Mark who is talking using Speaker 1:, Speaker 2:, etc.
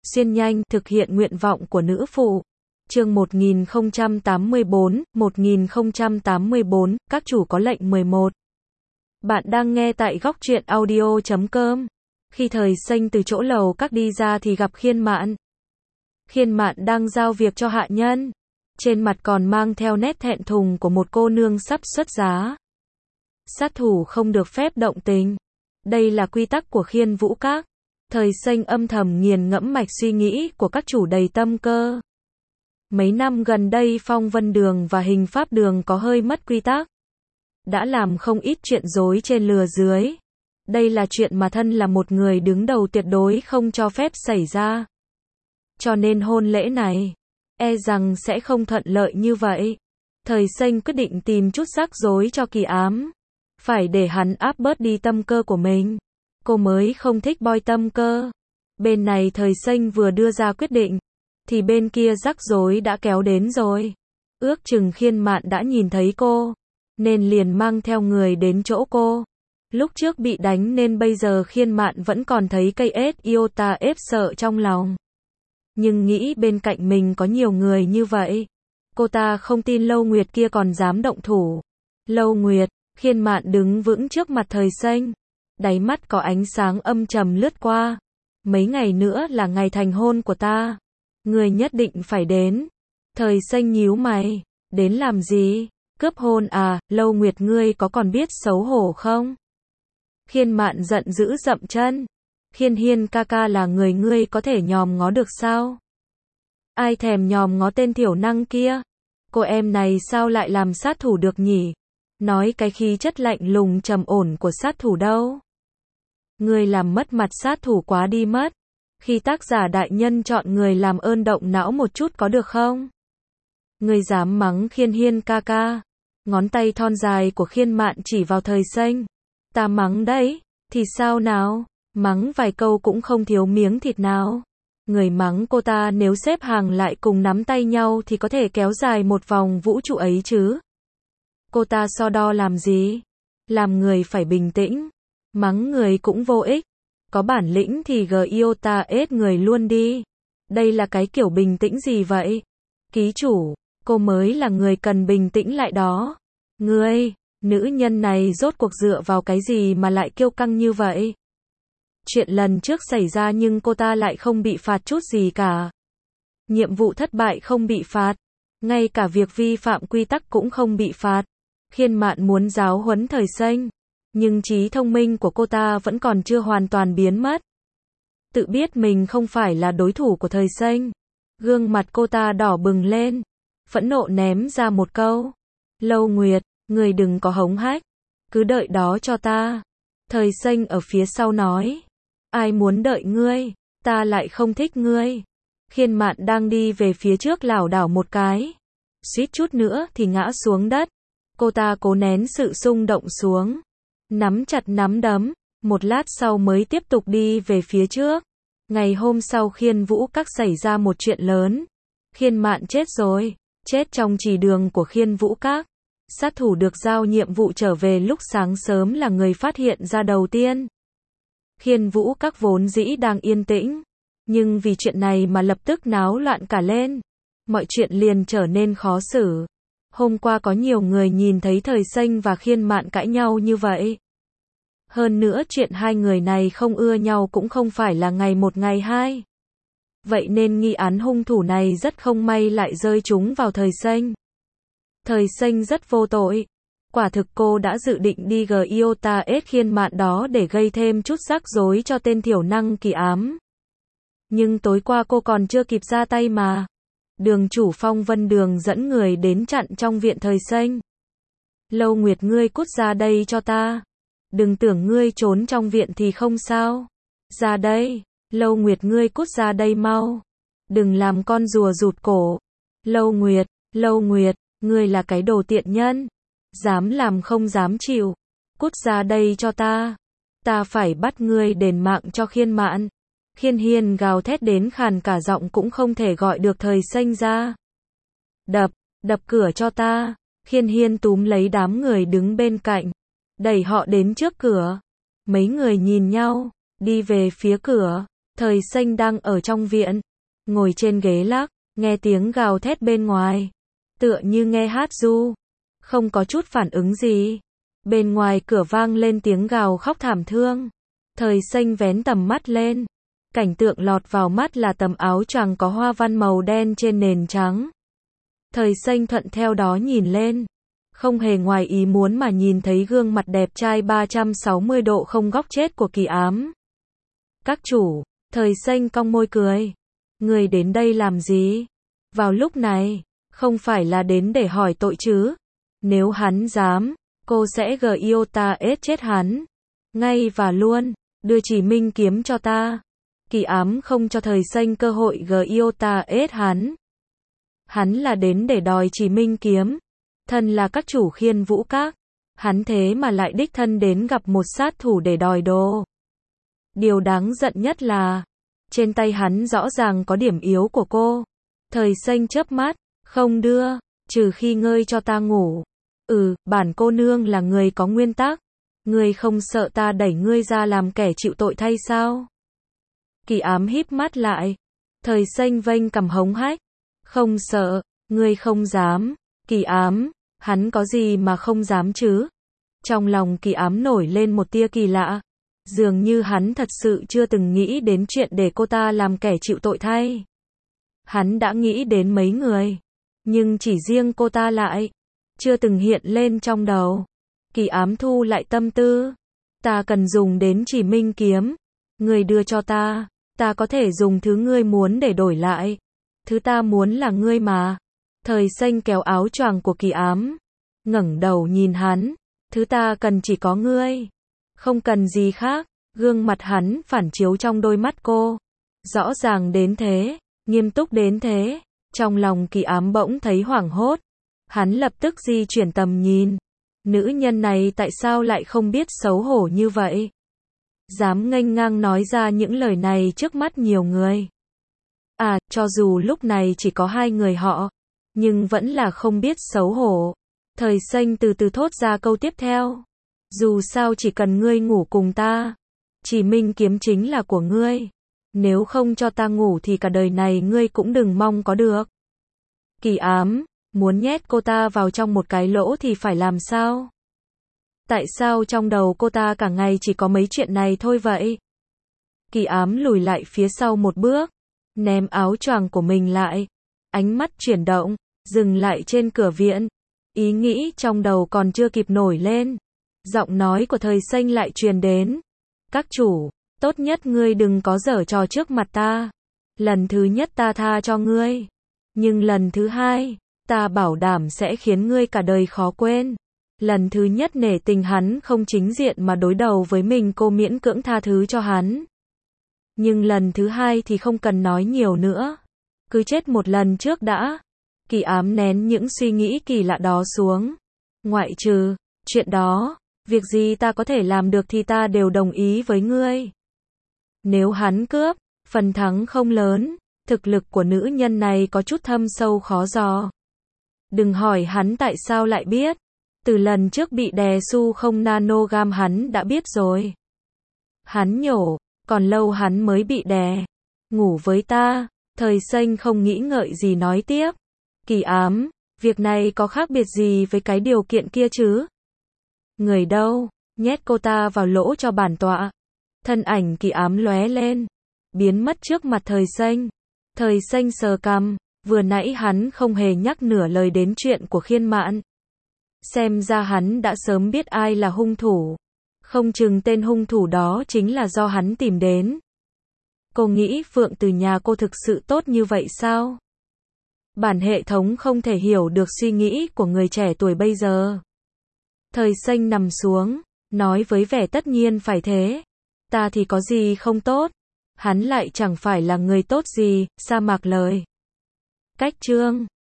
Speaker 1: xuyên nhanh, thực hiện nguyện vọng của nữ phụ. Chương 1084, các chủ có lệnh 11. Bạn đang nghe tại góc truyện audio.com. Khi Thời Xanh từ chỗ lầu các đi ra thì gặp Khiên Mạn. Khiên Mạn đang giao việc cho hạ nhân. Trên mặt còn mang theo nét thẹn thùng của một cô nương sắp xuất giá. Sát thủ không được phép động tình. Đây là quy tắc của Khiên Vũ Các. Thời Xanh âm thầm nghiền ngẫm mạch suy nghĩ của các chủ đầy tâm cơ. Mấy năm gần đây Phong Vân Đường và Hình Pháp Đường có hơi mất quy tắc. Đã làm không ít chuyện dối trên lừa dưới. Đây là chuyện mà thân là một người đứng đầu tuyệt đối không cho phép xảy ra. Cho nên hôn lễ này, e rằng sẽ không thuận lợi như vậy. Thời Xanh quyết định tìm chút rắc rối cho Kỳ Ám. Phải để hắn áp bớt đi tâm cơ của mình. Cô mới không thích boi tâm cơ. Bên này Thời Xanh vừa đưa ra quyết định, thì bên kia rắc rối đã kéo đến rồi. Ước chừng Khiên Mạn đã nhìn thấy cô, nên liền mang theo người đến chỗ cô. Lúc trước bị đánh nên bây giờ Khiên Mạn vẫn còn thấy cây ết iota ép sợ trong lòng. Nhưng nghĩ bên cạnh mình có nhiều người như vậy, cô ta không tin Lâu Nguyệt kia còn dám động thủ. Lâu Nguyệt, Khiên Mạn đứng vững trước mặt Thời Xanh. Đáy mắt có ánh sáng âm trầm lướt qua. Mấy ngày nữa là ngày thành hôn của ta. Người nhất định phải đến. Thời Xanh nhíu mày. Đến làm gì? Cướp hôn à? Lâu Nguyệt ngươi có còn biết xấu hổ không? Khiên Mạn giận dữ dậm chân. Khiên Hiên ca ca là người ngươi có thể nhòm ngó được sao? Ai thèm nhòm ngó tên thiểu năng kia? Cô em này sao lại làm sát thủ được nhỉ? Nói cái khí chất lạnh lùng trầm ổn của sát thủ đâu? Ngươi làm mất mặt sát thủ quá đi mất. Khi tác giả đại nhân chọn người làm ơn động não một chút có được không? Ngươi dám mắng Khiên Hiên ca ca. Ngón tay thon dài của Khiên Mạn chỉ vào Thời Xanh. Ta mắng đấy, thì sao nào? Mắng vài câu cũng không thiếu miếng thịt nào. Người mắng cô ta nếu xếp hàng lại cùng nắm tay nhau thì có thể kéo dài một vòng vũ trụ ấy chứ. Cô ta so đo làm gì? Làm người phải bình tĩnh. Mắng người cũng vô ích. Có bản lĩnh thì iota ết người luôn đi. Đây là cái kiểu bình tĩnh gì vậy? Ký chủ, cô mới là người cần bình tĩnh lại đó. Ngươi, nữ nhân này rốt cuộc dựa vào cái gì mà lại kiêu căng như vậy? Chuyện lần trước xảy ra nhưng cô ta lại không bị phạt chút gì cả. Nhiệm vụ thất bại không bị phạt. Ngay cả việc vi phạm quy tắc cũng không bị phạt. Khiên Mạn muốn giáo huấn Thời Xanh. Nhưng trí thông minh của cô ta vẫn còn chưa hoàn toàn biến mất. Tự biết mình không phải là đối thủ của Thời Xanh. Gương mặt cô ta đỏ bừng lên. Phẫn nộ ném ra một câu. Lâu Nguyệt, người đừng có hống hách. Cứ đợi đó cho ta. Thời Xanh ở phía sau nói. Ai muốn đợi ngươi, ta lại không thích ngươi. Khiên Mạn đang đi về phía trước lảo đảo một cái. Suýt chút nữa thì ngã xuống đất. Cô ta cố nén sự xung động xuống. Nắm chặt nắm đấm, một lát sau mới tiếp tục đi về phía trước. Ngày hôm sau Khiên Vũ Các xảy ra một chuyện lớn. Khiên Mạn chết rồi, chết trong trì đường của Khiên Vũ Các. Sát thủ được giao nhiệm vụ trở về lúc sáng sớm là người phát hiện ra đầu tiên. Khiên Vũ Các vốn dĩ đang yên tĩnh, nhưng vì chuyện này mà lập tức náo loạn cả lên. Mọi chuyện liền trở nên khó xử. Hôm qua có nhiều người nhìn thấy Thời Xanh và Khiên Mạn cãi nhau như vậy. Hơn nữa chuyện hai người này không ưa nhau cũng không phải là ngày một ngày hai. Vậy nên nghi án hung thủ này rất không may lại rơi trúng vào Thời Xanh. Thời Xanh rất vô tội. Quả thực cô đã dự định đi iota ết Khiên Mạn đó để gây thêm chút rắc rối cho tên thiểu năng Kỳ Ám. Nhưng tối qua cô còn chưa kịp ra tay mà. Đường chủ Phong Vân Đường dẫn người đến chặn trong viện Thời Xanh. Lâu Nguyệt ngươi cút ra đây cho ta. Đừng tưởng ngươi trốn trong viện thì không sao. Ra đây. Lâu Nguyệt ngươi cút ra đây mau. Đừng làm con rùa rụt cổ. Lâu Nguyệt, ngươi là cái đồ tiện nhân. Dám làm không dám chịu. Cút ra đây cho ta. Ta phải bắt ngươi đền mạng cho Khiên Mạn. Khiên Hiên gào thét đến khàn cả giọng cũng không thể gọi được Thời Xanh ra. Đập cửa cho ta. Khiên Hiên túm lấy đám người đứng bên cạnh, đẩy họ đến trước cửa. Mấy người nhìn nhau, đi về phía cửa. Thời Xanh đang ở trong viện, ngồi trên ghế lắc, nghe tiếng gào thét bên ngoài, tựa như nghe hát ru, không có chút phản ứng gì. Bên ngoài cửa vang lên tiếng gào khóc thảm thương. Thời Xanh vén tầm mắt lên, cảnh tượng lọt vào mắt là tấm áo choàng có hoa văn màu đen trên nền trắng. Thời Xanh thuận theo đó nhìn lên, không hề ngoài ý muốn mà nhìn thấy gương mặt đẹp trai 360 độ không góc chết của Kỳ Ám. Các chủ, Thời Xanh cong môi cười. Người đến đây làm gì? Vào lúc này, không phải là đến để hỏi tội chứ? Nếu hắn dám, cô sẽ Giota ết chết hắn. Ngay và luôn, đưa Chỉ Minh kiếm cho ta. Kỳ Ám không cho Thời Xanh cơ hội Giota ết hắn. Hắn là đến để đòi Chỉ Minh kiếm. Thân là các chủ Khiên Vũ Các, hắn thế mà lại đích thân đến gặp một sát thủ để đòi đồ. Điều đáng giận nhất là, trên tay hắn rõ ràng có điểm yếu của cô. Thời Xanh chớp mắt, không đưa, trừ khi ngươi cho ta ngủ. Bản cô nương là người có nguyên tắc. Ngươi không sợ ta đẩy ngươi ra làm kẻ chịu tội thay sao? Kỳ Ám híp mắt lại. Thời Xanh vênh cằm hống hách. Không sợ, ngươi không dám. Kỳ Ám, hắn có gì mà không dám chứ? Trong lòng Kỳ Ám nổi lên một tia kỳ lạ. Dường như hắn thật sự chưa từng nghĩ đến chuyện để cô ta làm kẻ chịu tội thay. Hắn đã nghĩ đến mấy người, nhưng chỉ riêng cô ta lại chưa từng hiện lên trong đầu. Kỳ Ám thu lại tâm tư. Ta cần dùng đến Chỉ Minh kiếm. Ngươi đưa cho ta, ta có thể dùng thứ ngươi muốn để đổi lại. Thứ ta muốn là ngươi mà. Thời Xanh kéo áo choàng của Kỳ Ám, ngẩng đầu nhìn hắn. Thứ ta cần chỉ có ngươi, không cần gì khác. Gương mặt hắn phản chiếu trong đôi mắt cô. Rõ ràng đến thế, nghiêm túc đến thế. Trong lòng Kỳ Ám bỗng thấy hoảng hốt. Hắn lập tức di chuyển tầm nhìn. Nữ nhân này tại sao lại không biết xấu hổ như vậy? Dám nghênh ngang nói ra những lời này trước mắt nhiều người. Cho dù lúc này chỉ có hai người họ, nhưng vẫn là không biết xấu hổ. Thời Xanh từ từ thốt ra câu tiếp theo. Dù sao chỉ cần ngươi ngủ cùng ta, Chỉ Minh kiếm chính là của ngươi. Nếu không cho ta ngủ thì cả đời này ngươi cũng đừng mong có được. Kỳ Ám, muốn nhét cô ta vào trong một cái lỗ thì phải làm sao? Tại sao trong đầu cô ta cả ngày chỉ có mấy chuyện này thôi vậy? Kỳ Ám lùi lại phía sau một bước, ném áo choàng của mình lại. Ánh mắt chuyển động, dừng lại trên cửa viện. Ý nghĩ trong đầu còn chưa kịp nổi lên, giọng nói của Thời Xanh lại truyền đến. Các chủ, tốt nhất ngươi đừng có giở trò trước mặt ta. Lần thứ nhất ta tha cho ngươi, nhưng lần thứ hai, ta bảo đảm sẽ khiến ngươi cả đời khó quên. Lần thứ nhất nể tình hắn không chính diện mà đối đầu với mình, cô miễn cưỡng tha thứ cho hắn. Nhưng lần thứ hai thì không cần nói nhiều nữa. Cứ chết một lần trước đã. Kỳ Ám nén những suy nghĩ kỳ lạ đó xuống. Ngoại trừ chuyện đó, việc gì ta có thể làm được thì ta đều đồng ý với ngươi. Nếu hắn cướp, phần thắng không lớn. Thực lực của nữ nhân này có chút thâm sâu khó dò. Đừng hỏi hắn tại sao lại biết. Từ lần trước bị đè su không nanogam hắn đã biết rồi. Hắn nhổ, còn lâu hắn mới bị đè. Ngủ với ta. Thời Xanh không nghĩ ngợi gì nói tiếp. Kỳ Ám, việc này có khác biệt gì với cái điều kiện kia chứ? Người đâu? Nhét cô ta vào lỗ cho bản tọa. Thân ảnh Kỳ Ám lóe lên, biến mất trước mặt Thời Xanh. Thời Xanh sờ cằm, vừa nãy hắn không hề nhắc nửa lời đến chuyện của Khiên Mạn. Xem ra hắn đã sớm biết ai là hung thủ. Không chừng tên hung thủ đó chính là do hắn tìm đến. Cô nghĩ Phượng Từ nhà cô thực sự tốt như vậy sao? Bản hệ thống không thể hiểu được suy nghĩ của người trẻ tuổi bây giờ. Thời Xanh nằm xuống, nói với vẻ tất nhiên phải thế. Ta thì có gì không tốt? Hắn lại chẳng phải là người tốt gì, sa mạc lời. Cách chương